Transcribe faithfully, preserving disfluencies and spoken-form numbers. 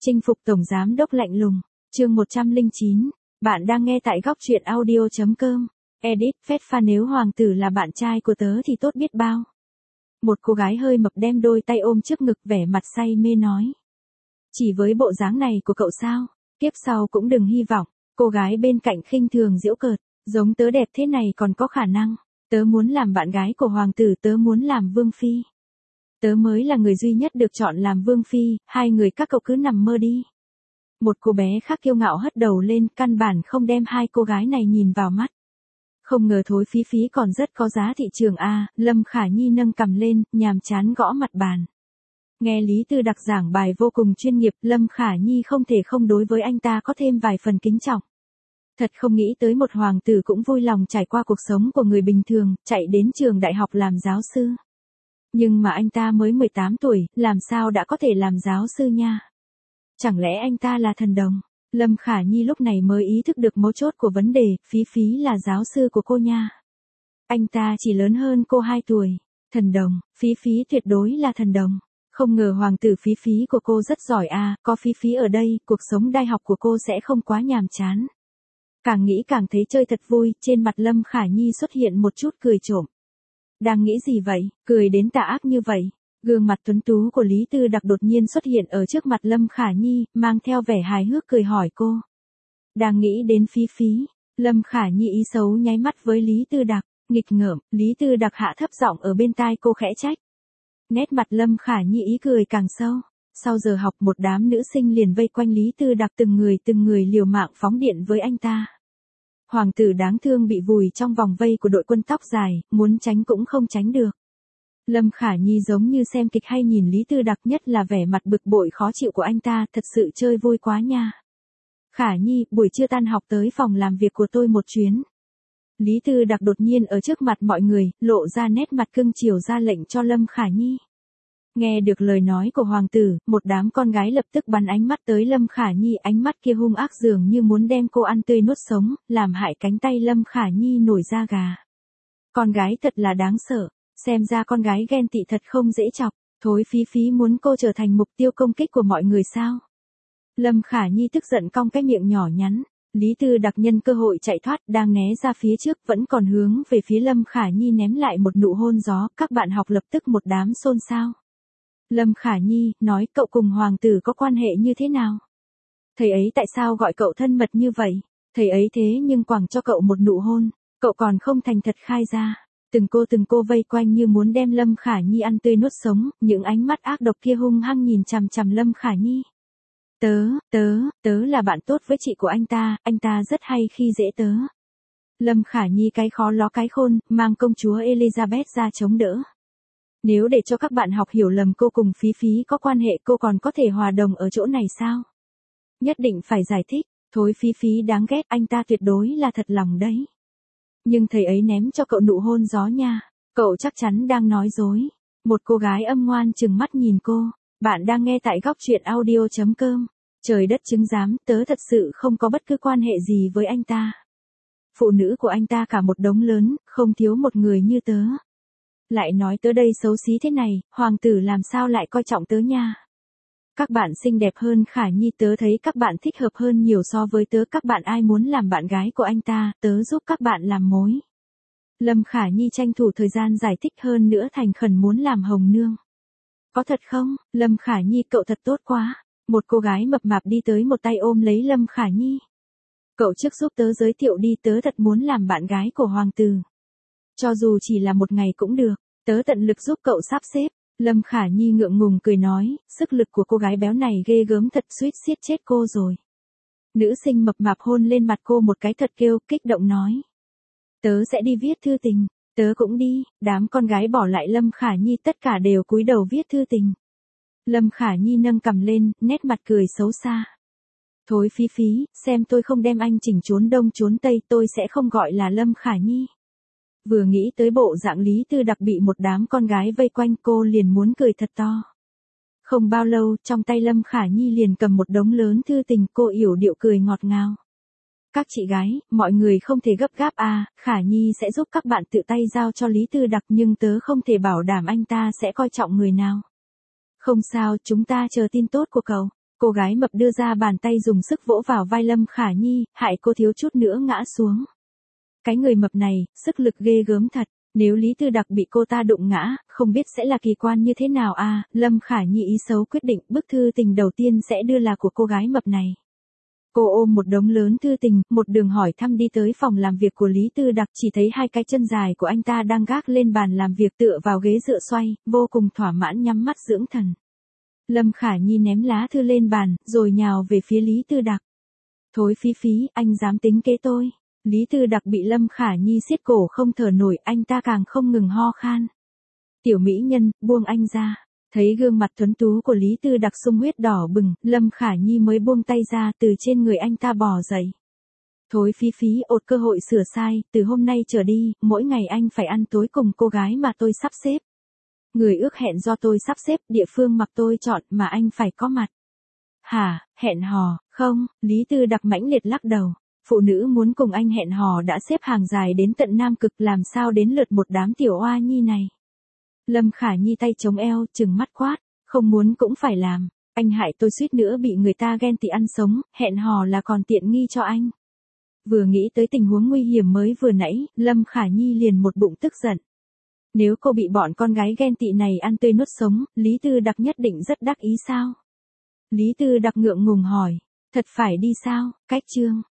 Chinh phục tổng giám đốc lạnh lùng, chương một trăm lẻ chín, bạn đang nghe tại góc truyện audio chấm com. Edit, phét pha nếu hoàng tử là bạn trai của tớ thì tốt biết bao. Một cô gái hơi mập đem đôi tay ôm trước ngực vẻ mặt say mê nói. Chỉ với bộ dáng này của cậu sao, tiếp sau cũng đừng hy vọng. Cô gái bên cạnh khinh thường giễu cợt, giống tớ đẹp thế này còn có khả năng. Tớ muốn làm bạn gái của hoàng tử, tớ muốn làm vương phi. Tớ mới là người duy nhất được chọn làm vương phi, hai người các cậu cứ nằm mơ đi. Một cô bé khác kiêu ngạo hất đầu lên, căn bản không đem hai cô gái này nhìn vào mắt. Không ngờ thối Phí Phí còn rất có giá thị trường a. Lâm Khả Nhi nâng cằm lên, nhàm chán gõ mặt bàn. Nghe Lý Tư Đặc giảng bài vô cùng chuyên nghiệp, Lâm Khả Nhi không thể không đối với anh ta có thêm vài phần kính trọng. Thật không nghĩ tới một hoàng tử cũng vui lòng trải qua cuộc sống của người bình thường, chạy đến trường đại học làm giáo sư. Nhưng mà anh ta mới mười tám tuổi, làm sao đã có thể làm giáo sư nha? Chẳng lẽ anh ta là thần đồng? Lâm Khả Nhi lúc này mới ý thức được mấu chốt của vấn đề, Phí Phí là giáo sư của cô nha. Anh ta chỉ lớn hơn cô hai tuổi. Thần đồng, Phí Phí tuyệt đối là thần đồng. Không ngờ hoàng tử Phí Phí của cô rất giỏi à, có Phí Phí ở đây, cuộc sống đại học của cô sẽ không quá nhàm chán. Càng nghĩ càng thấy chơi thật vui, trên mặt Lâm Khả Nhi xuất hiện một chút cười trộm. Đang nghĩ gì vậy, cười đến tà ác như vậy? Gương mặt tuấn tú của Lý Tư Đặc đột nhiên xuất hiện ở trước mặt Lâm Khả Nhi, mang theo vẻ hài hước cười hỏi cô. Đang nghĩ đến Phí Phí, Lâm Khả Nhi ý xấu nháy mắt với Lý Tư Đặc, nghịch ngợm, Lý Tư Đặc hạ thấp giọng ở bên tai cô khẽ trách. Nét mặt Lâm Khả Nhi ý cười càng sâu. Sau giờ học một đám nữ sinh liền vây quanh Lý Tư Đặc, từng người từng người liều mạng phóng điện với anh ta. Hoàng tử đáng thương bị vùi trong vòng vây của đội quân tóc dài, muốn tránh cũng không tránh được. Lâm Khả Nhi giống như xem kịch hay nhìn Lý Tư Đặc, nhất là vẻ mặt bực bội khó chịu của anh ta, thật sự chơi vui quá nha. Khả Nhi, buổi trưa tan học tới phòng làm việc của tôi một chuyến. Lý Tư Đặc đột nhiên ở trước mặt mọi người, lộ ra nét mặt cưng chiều ra lệnh cho Lâm Khả Nhi. Nghe được lời nói của hoàng tử, một đám con gái lập tức bắn ánh mắt tới Lâm Khả Nhi, ánh mắt kia hung ác dường như muốn đem cô ăn tươi nuốt sống, làm hại cánh tay Lâm Khả Nhi nổi da gà. Con gái thật là đáng sợ, xem ra con gái ghen tị thật không dễ chọc, thối Phí Phí muốn cô trở thành mục tiêu công kích của mọi người sao? Lâm Khả Nhi tức giận cong cái miệng nhỏ nhắn, Lý Tư Đặc nhân cơ hội chạy thoát, đang né ra phía trước, vẫn còn hướng về phía Lâm Khả Nhi ném lại một nụ hôn gió, các bạn học lập tức một đám xôn xao. Lâm Khả Nhi, nói cậu cùng hoàng tử có quan hệ như thế nào? Thầy ấy tại sao gọi cậu thân mật như vậy? Thầy ấy thế nhưng quẳng cho cậu một nụ hôn, cậu còn không thành thật khai ra. Từng cô từng cô vây quanh như muốn đem Lâm Khả Nhi ăn tươi nuốt sống, những ánh mắt ác độc kia hung hăng nhìn chằm chằm Lâm Khả Nhi. Tớ, tớ, tớ là bạn tốt với chị của anh ta, anh ta rất hay khi dễ tớ. Lâm Khả Nhi cái khó ló cái khôn, mang công chúa Elizabeth ra chống đỡ. Nếu để cho các bạn học hiểu lầm cô cùng Phí Phí có quan hệ, cô còn có thể hòa đồng ở chỗ này sao? Nhất định phải giải thích, thối Phí Phí đáng ghét, anh ta tuyệt đối là thật lòng đấy. Nhưng thầy ấy ném cho cậu nụ hôn gió nha, cậu chắc chắn đang nói dối. Một cô gái âm ngoan trừng mắt nhìn cô, bạn đang nghe tại góc truyện audio chấm com. Trời đất chứng giám, tớ thật sự không có bất cứ quan hệ gì với anh ta. Phụ nữ của anh ta cả một đống lớn, không thiếu một người như tớ. Lại nói tớ đây xấu xí thế này, hoàng tử làm sao lại coi trọng tớ nha. Các bạn xinh đẹp hơn Khả Nhi, tớ thấy các bạn thích hợp hơn nhiều so với tớ, các bạn ai muốn làm bạn gái của anh ta, tớ giúp các bạn làm mối. Lâm Khả Nhi tranh thủ thời gian giải thích, hơn nữa thành khẩn muốn làm hồng nương. Có thật không, Lâm Khả Nhi cậu thật tốt quá. Một cô gái mập mạp đi tới một tay ôm lấy Lâm Khả Nhi. Cậu trước giúp tớ giới thiệu đi, tớ thật muốn làm bạn gái của hoàng tử. Cho dù chỉ là một ngày cũng được, tớ tận lực giúp cậu sắp xếp. Lâm Khả Nhi ngượng ngùng cười nói, sức lực của cô gái béo này ghê gớm thật, suýt siết chết cô rồi. Nữ sinh mập mạp hôn lên mặt cô một cái thật kêu, kích động nói. Tớ sẽ đi viết thư tình, tớ cũng đi, đám con gái bỏ lại Lâm Khả Nhi tất cả đều cúi đầu viết thư tình. Lâm Khả Nhi nâng cằm lên, nét mặt cười xấu xa. Thối Phí Phí, xem tôi không đem anh chỉnh trốn đông trốn tây, tôi sẽ không gọi là Lâm Khả Nhi. Vừa nghĩ tới bộ dạng Lý Tư Đặc bị một đám con gái vây quanh, cô liền muốn cười thật to. Không bao lâu, trong tay Lâm Khả Nhi liền cầm một đống lớn thư tình, cô yểu điệu cười ngọt ngào. Các chị gái, mọi người không thể gấp gáp à, Khả Nhi sẽ giúp các bạn tự tay giao cho Lý Tư Đặc, nhưng tớ không thể bảo đảm anh ta sẽ coi trọng người nào. Không sao, chúng ta chờ tin tốt của cậu. Cô gái mập đưa ra bàn tay dùng sức vỗ vào vai Lâm Khả Nhi, hại cô thiếu chút nữa ngã xuống. Cái người mập này, sức lực ghê gớm thật. Nếu Lý Tư Đặc bị cô ta đụng ngã, không biết sẽ là kỳ quan như thế nào à, Lâm Khả Nhi ý xấu quyết định bức thư tình đầu tiên sẽ đưa là của cô gái mập này. Cô ôm một đống lớn thư tình, một đường hỏi thăm đi tới phòng làm việc của Lý Tư Đặc, chỉ thấy hai cái chân dài của anh ta đang gác lên bàn làm việc tựa vào ghế dựa xoay, vô cùng thỏa mãn nhắm mắt dưỡng thần. Lâm Khả Nhi ném lá thư lên bàn, rồi nhào về phía Lý Tư Đặc. Thối phí phí, anh dám tính kế tôi. Lý Tư Đặc bị Lâm Khả Nhi siết cổ không thở nổi, anh ta càng không ngừng ho khan. Tiểu mỹ nhân, buông anh ra. Thấy gương mặt tuấn tú của Lý Tư Đặc sung huyết đỏ bừng, Lâm Khả Nhi mới buông tay ra từ trên người anh ta bò dậy. Thối phí phí, ột cơ hội sửa sai, từ hôm nay trở đi, mỗi ngày anh phải ăn tối cùng cô gái mà tôi sắp xếp. Người ước hẹn do tôi sắp xếp, địa phương mặc tôi chọn mà anh phải có mặt. Hả, hẹn hò, không, Lý Tư Đặc mãnh liệt lắc đầu. Phụ nữ muốn cùng anh hẹn hò đã xếp hàng dài đến tận Nam Cực, làm sao đến lượt một đám tiểu oa nhi này. Lâm Khả Nhi tay chống eo, trừng mắt quát, không muốn cũng phải làm, anh hại tôi suýt nữa bị người ta ghen tị ăn sống, hẹn hò là còn tiện nghi cho anh. Vừa nghĩ tới tình huống nguy hiểm mới vừa nãy, Lâm Khả Nhi liền một bụng tức giận. Nếu cô bị bọn con gái ghen tị này ăn tươi nuốt sống, Lý Tư Đặc nhất định rất đắc ý sao? Lý Tư Đặc ngượng ngùng hỏi, thật phải đi sao, cách chương.